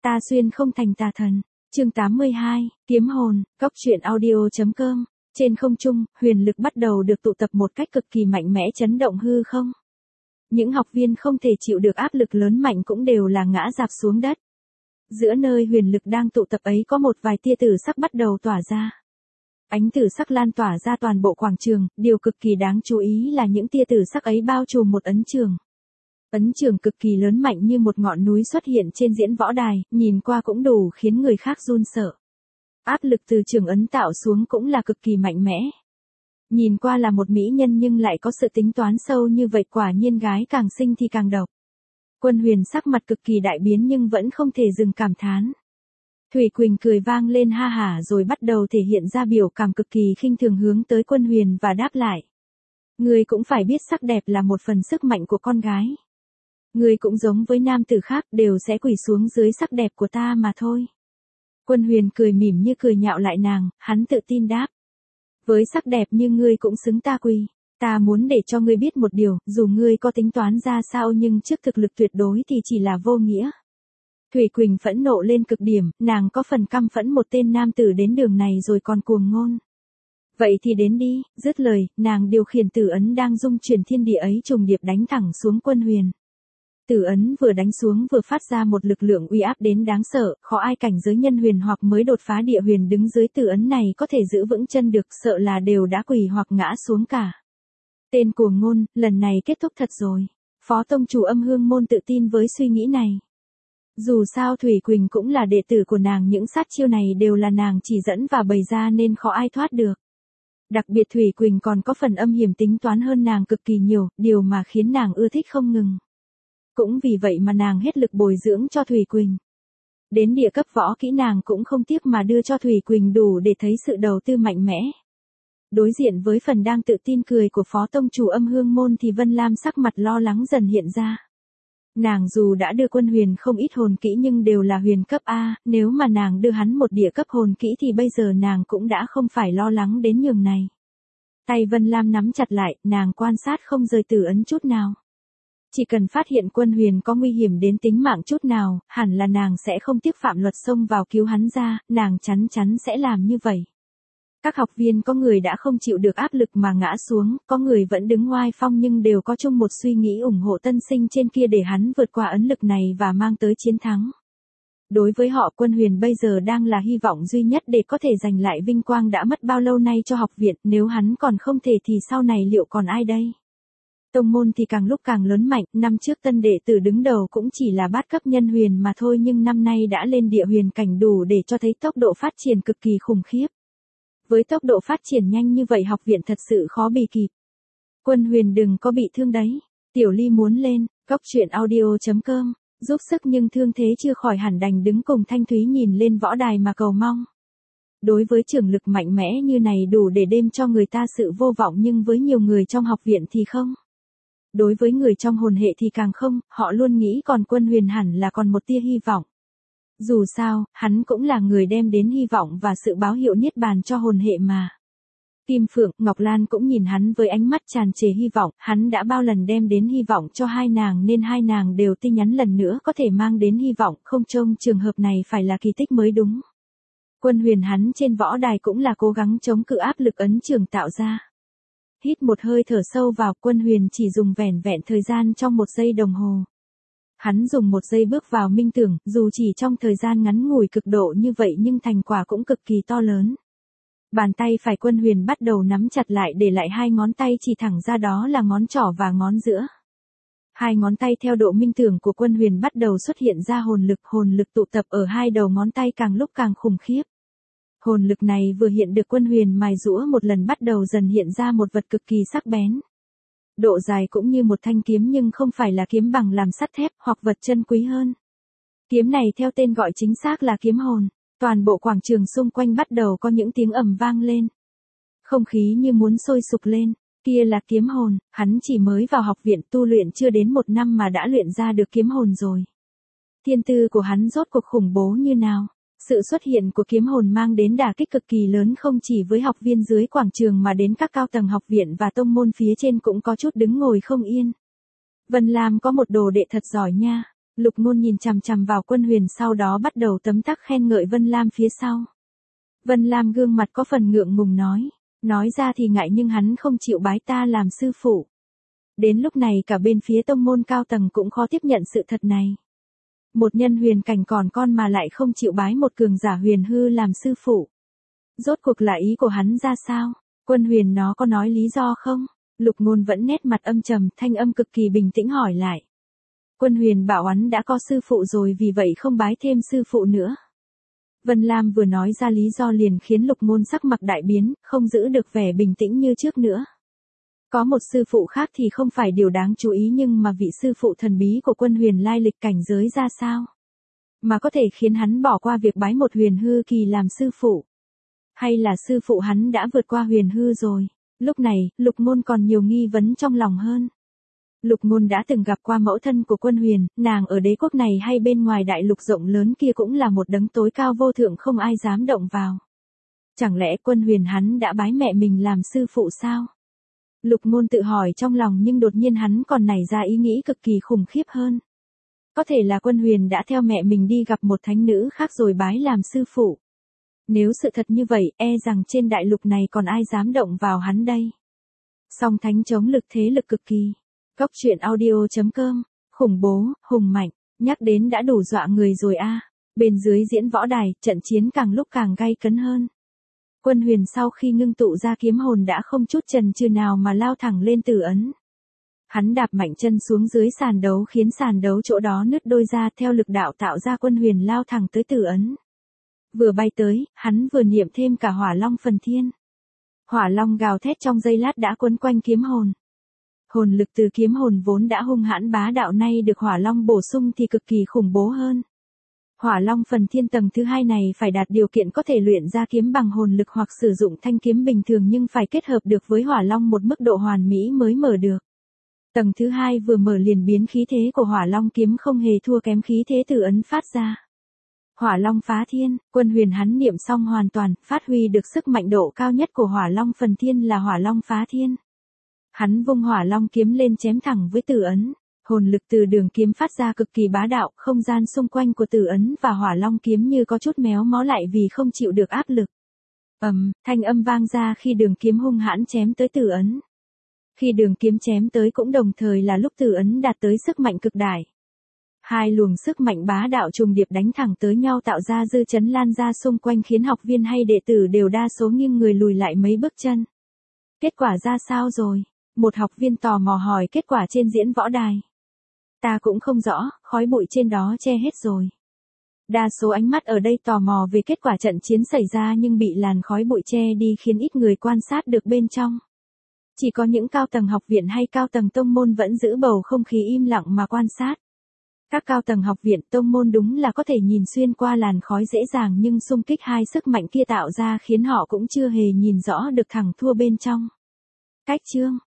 Ta xuyên không thành tà thần. Chương 82, kiếm hồn, Cóc truyện audio.com. Trên không trung, huyền lực bắt đầu được tụ tập một cách cực kỳ mạnh mẽ chấn động hư không. Những học viên không thể chịu được áp lực lớn mạnh cũng đều là ngã rạp xuống đất. Giữa nơi huyền lực đang tụ tập ấy có một vài tia tử sắc bắt đầu tỏa ra. Ánh tử sắc lan tỏa ra toàn bộ quảng trường, điều cực kỳ đáng chú ý là những tia tử sắc ấy bao trùm một ấn trường. Ấn trường cực kỳ lớn mạnh như một ngọn núi xuất hiện trên diễn võ đài, nhìn qua cũng đủ khiến người khác run sợ. Áp lực từ trường ấn tạo xuống cũng là cực kỳ mạnh mẽ. Nhìn qua là một mỹ nhân nhưng lại có sự tính toán sâu như vậy, quả nhiên gái càng xinh thì càng độc. Quân Huyền sắc mặt cực kỳ đại biến nhưng vẫn không thể dừng cảm thán. Thủy Quỳnh cười vang lên ha hả rồi bắt đầu thể hiện ra biểu cảm cực kỳ khinh thường hướng tới Quân Huyền và đáp lại. Ngươi cũng phải biết sắc đẹp là một phần sức mạnh của con gái. Ngươi cũng giống với nam tử khác đều sẽ quỳ xuống dưới sắc đẹp của ta mà thôi. Quân Huyền cười mỉm như cười nhạo lại nàng, hắn tự tin đáp. Với sắc đẹp như ngươi cũng xứng ta quỳ. Ta muốn để cho ngươi biết một điều, dù ngươi có tính toán ra sao nhưng trước thực lực tuyệt đối thì chỉ là vô nghĩa. Thủy Quỳnh phẫn nộ lên cực điểm, nàng có phần căm phẫn một tên nam tử đến đường này rồi còn cuồng ngôn. Vậy thì đến đi, dứt lời, nàng điều khiển tử ấn đang dung chuyển thiên địa ấy trùng điệp đánh thẳng xuống Quân Huyền. Tử ấn vừa đánh xuống vừa phát ra một lực lượng uy áp đến đáng sợ, khó ai cảnh giới nhân huyền hoặc mới đột phá địa huyền đứng dưới tử ấn này có thể giữ vững chân được, sợ là đều đã quỳ hoặc ngã xuống cả. Tên cuồng ngôn, lần này kết thúc thật rồi. Phó tông chủ Âm Hương môn tự tin với suy nghĩ này. Dù sao Thủy Quỳnh cũng là đệ tử của nàng, những sát chiêu này đều là nàng chỉ dẫn và bày ra nên khó ai thoát được. Đặc biệt Thủy Quỳnh còn có phần âm hiểm tính toán hơn nàng cực kỳ nhiều, điều mà khiến nàng ưa thích không ngừng. Cũng vì vậy mà nàng hết lực bồi dưỡng cho Thủy Quỳnh. Đến địa cấp võ kỹ nàng cũng không tiếc mà đưa cho Thủy Quỳnh đủ để thấy sự đầu tư mạnh mẽ. Đối diện với phần đang tự tin cười của Phó tông chủ Âm Hương môn thì Vân Lam sắc mặt lo lắng dần hiện ra. Nàng dù đã đưa Quân Huyền không ít hồn kỹ nhưng đều là huyền cấp A, nếu mà nàng đưa hắn một địa cấp hồn kỹ thì bây giờ nàng cũng đã không phải lo lắng đến nhường này. Tay Vân Lam nắm chặt lại, nàng quan sát không rời tử ấn chút nào. Chỉ cần phát hiện Quân Huyền có nguy hiểm đến tính mạng chút nào, hẳn là nàng sẽ không tiếc phạm luật xông vào cứu hắn ra, nàng chắn chắn sẽ làm như vậy. Các học viên có người đã không chịu được áp lực mà ngã xuống, có người vẫn đứng oai phong nhưng đều có chung một suy nghĩ ủng hộ tân sinh trên kia để hắn vượt qua ấn lực này và mang tới chiến thắng. Đối với họ, Quân Huyền bây giờ đang là hy vọng duy nhất để có thể giành lại vinh quang đã mất bao lâu nay cho học viện, nếu hắn còn không thể thì sau này liệu còn ai đây? Tông môn thì càng lúc càng lớn mạnh, năm trước tân đệ tử đứng đầu cũng chỉ là bát cấp nhân huyền mà thôi nhưng năm nay đã lên địa huyền cảnh đủ để cho thấy tốc độ phát triển cực kỳ khủng khiếp. Với tốc độ phát triển nhanh như vậy học viện thật sự khó bì kịp. Quân Huyền đừng có bị thương đấy. Tiểu Ly muốn lên, Cóc truyện audio.com, giúp sức nhưng thương thế chưa khỏi hẳn đành đứng cùng Thanh Thúy nhìn lên võ đài mà cầu mong. Đối với trường lực mạnh mẽ như này đủ để đem cho người ta sự vô vọng nhưng với nhiều người trong học viện thì không. Đối với người trong hồn hệ thì càng không, họ luôn nghĩ còn Quân Huyền hẳn là còn một tia hy vọng. Dù sao, hắn cũng là người đem đến hy vọng và sự báo hiệu niết bàn cho hồn hệ mà. Kim Phượng, Ngọc Lan cũng nhìn hắn với ánh mắt tràn trề hy vọng, hắn đã bao lần đem đến hy vọng cho hai nàng nên hai nàng đều tin nhắn lần nữa có thể mang đến hy vọng, không trông trường hợp này phải là kỳ tích mới đúng. Quân Huyền hắn trên võ đài cũng là cố gắng chống cự áp lực ấn trường tạo ra. Hít một hơi thở sâu vào, Quân Huyền chỉ dùng vẻn vẹn thời gian trong 1 giây đồng hồ. Hắn dùng 1 giây bước vào minh tưởng, dù chỉ trong thời gian ngắn ngủi cực độ như vậy nhưng thành quả cũng cực kỳ to lớn. Bàn tay phải Quân Huyền bắt đầu nắm chặt lại để lại 2 ngón tay chỉ thẳng ra, đó là ngón trỏ và ngón giữa. 2 ngón tay theo độ minh tưởng của Quân Huyền bắt đầu xuất hiện ra hồn lực tụ tập ở 2 đầu ngón tay càng lúc càng khủng khiếp. Hồn lực này vừa hiện được Quân Huyền mài giũa một lần bắt đầu dần hiện ra một vật cực kỳ sắc bén. Độ dài cũng như một thanh kiếm nhưng không phải là kiếm bằng làm sắt thép hoặc vật chân quý hơn. Kiếm này theo tên gọi chính xác là kiếm hồn. Toàn bộ quảng trường xung quanh bắt đầu có những tiếng ầm vang lên. Không khí như muốn sôi sục lên. Kia là kiếm hồn, hắn chỉ mới vào học viện tu luyện chưa đến 1 năm mà đã luyện ra được kiếm hồn rồi. Thiên tư của hắn rốt cuộc khủng bố như nào? Sự xuất hiện của kiếm hồn mang đến đả kích cực kỳ lớn không chỉ với học viên dưới quảng trường mà đến các cao tầng học viện và tông môn phía trên cũng có chút đứng ngồi không yên. Vân Lam có một đồ đệ thật giỏi nha. Lục Ngôn nhìn chằm chằm vào Quân Huyền sau đó bắt đầu tấm tắc khen ngợi Vân Lam phía sau. Vân Lam gương mặt có phần ngượng ngùng nói ra thì ngại nhưng hắn không chịu bái ta làm sư phụ. Đến lúc này cả bên phía tông môn cao tầng cũng khó tiếp nhận sự thật này. Một nhân huyền cảnh còn con mà lại không chịu bái một cường giả huyền hư làm sư phụ. Rốt cuộc là ý của hắn ra sao? Quân Huyền nó có nói lý do không? Lục Ngôn vẫn nét mặt âm trầm, thanh âm cực kỳ bình tĩnh hỏi lại. Quân Huyền bảo hắn đã có sư phụ rồi vì vậy không bái thêm sư phụ nữa. Vân Lam vừa nói ra lý do liền khiến Lục Ngôn sắc mặt đại biến, không giữ được vẻ bình tĩnh như trước nữa. Có một sư phụ khác thì không phải điều đáng chú ý nhưng mà vị sư phụ thần bí của Quân Huyền lai lịch cảnh giới ra sao? Mà có thể khiến hắn bỏ qua việc bái một huyền hư kỳ làm sư phụ. Hay là sư phụ hắn đã vượt qua huyền hư rồi? Lúc này, Lục Ngôn còn nhiều nghi vấn trong lòng hơn. Lục Ngôn đã từng gặp qua mẫu thân của Quân Huyền, nàng ở đế quốc này hay bên ngoài đại lục rộng lớn kia cũng là một đấng tối cao vô thượng không ai dám động vào. Chẳng lẽ Quân Huyền hắn đã bái mẹ mình làm sư phụ sao? Lục Ngôn tự hỏi trong lòng nhưng đột nhiên hắn còn nảy ra ý nghĩ cực kỳ khủng khiếp hơn. Có thể là Quân Huyền đã theo mẹ mình đi gặp một thánh nữ khác rồi bái làm sư phụ. Nếu sự thật như vậy, e rằng trên đại lục này còn ai dám động vào hắn đây. Song thánh chống lực thế lực cực kỳ. Cốc truyện audio.com, khủng bố, hùng mạnh, nhắc đến đã đủ dọa người rồi a. Bên dưới diễn võ đài, trận chiến càng lúc càng gay cấn hơn. Quân Huyền sau khi ngưng tụ ra kiếm hồn đã không chút chần chừ nào mà lao thẳng lên tử ấn. Hắn đạp mạnh chân xuống dưới sàn đấu khiến sàn đấu chỗ đó nứt đôi ra theo lực đạo tạo ra Quân Huyền lao thẳng tới tử ấn. Vừa bay tới, hắn vừa niệm thêm cả hỏa long phần thiên. Hỏa long gào thét trong giây lát đã quấn quanh kiếm hồn. Hồn lực từ kiếm hồn vốn đã hung hãn bá đạo nay được hỏa long bổ sung thì cực kỳ khủng bố hơn. Hỏa long phần thiên tầng thứ 2 này phải đạt điều kiện có thể luyện ra kiếm bằng hồn lực hoặc sử dụng thanh kiếm bình thường nhưng phải kết hợp được với hỏa long một mức độ hoàn mỹ mới mở được. Tầng thứ 2 vừa mở liền biến khí thế của hỏa long kiếm không hề thua kém khí thế từ ấn phát ra. Hỏa long phá thiên, Quân Huyền hắn niệm xong hoàn toàn, phát huy được sức mạnh độ cao nhất của hỏa long phần thiên là hỏa long phá thiên. Hắn vung hỏa long kiếm lên chém thẳng với tử ấn. Hồn lực từ đường kiếm phát ra cực kỳ bá đạo, không gian xung quanh của tử ấn và hỏa long kiếm như có chút méo mó lại vì không chịu được áp lực. Thanh âm vang ra khi đường kiếm hung hãn chém tới tử ấn. Khi đường kiếm chém tới cũng đồng thời là lúc tử ấn đạt tới sức mạnh cực đại. Hai luồng sức mạnh bá đạo trùng điệp đánh thẳng tới nhau tạo ra dư chấn lan ra xung quanh khiến học viên hay đệ tử đều đa số nghiêng người lùi lại mấy bước chân. Kết quả ra sao rồi? Một học viên tò mò hỏi kết quả trên diễn võ đài. Ta cũng không rõ, khói bụi trên đó che hết rồi. Đa số ánh mắt ở đây tò mò về kết quả trận chiến xảy ra nhưng bị làn khói bụi che đi khiến ít người quan sát được bên trong. Chỉ có những cao tầng học viện hay cao tầng tông môn vẫn giữ bầu không khí im lặng mà quan sát. Các cao tầng học viện tông môn đúng là có thể nhìn xuyên qua làn khói dễ dàng nhưng xung kích hai sức mạnh kia tạo ra khiến họ cũng chưa hề nhìn rõ được thẳng thua bên trong. Cách chương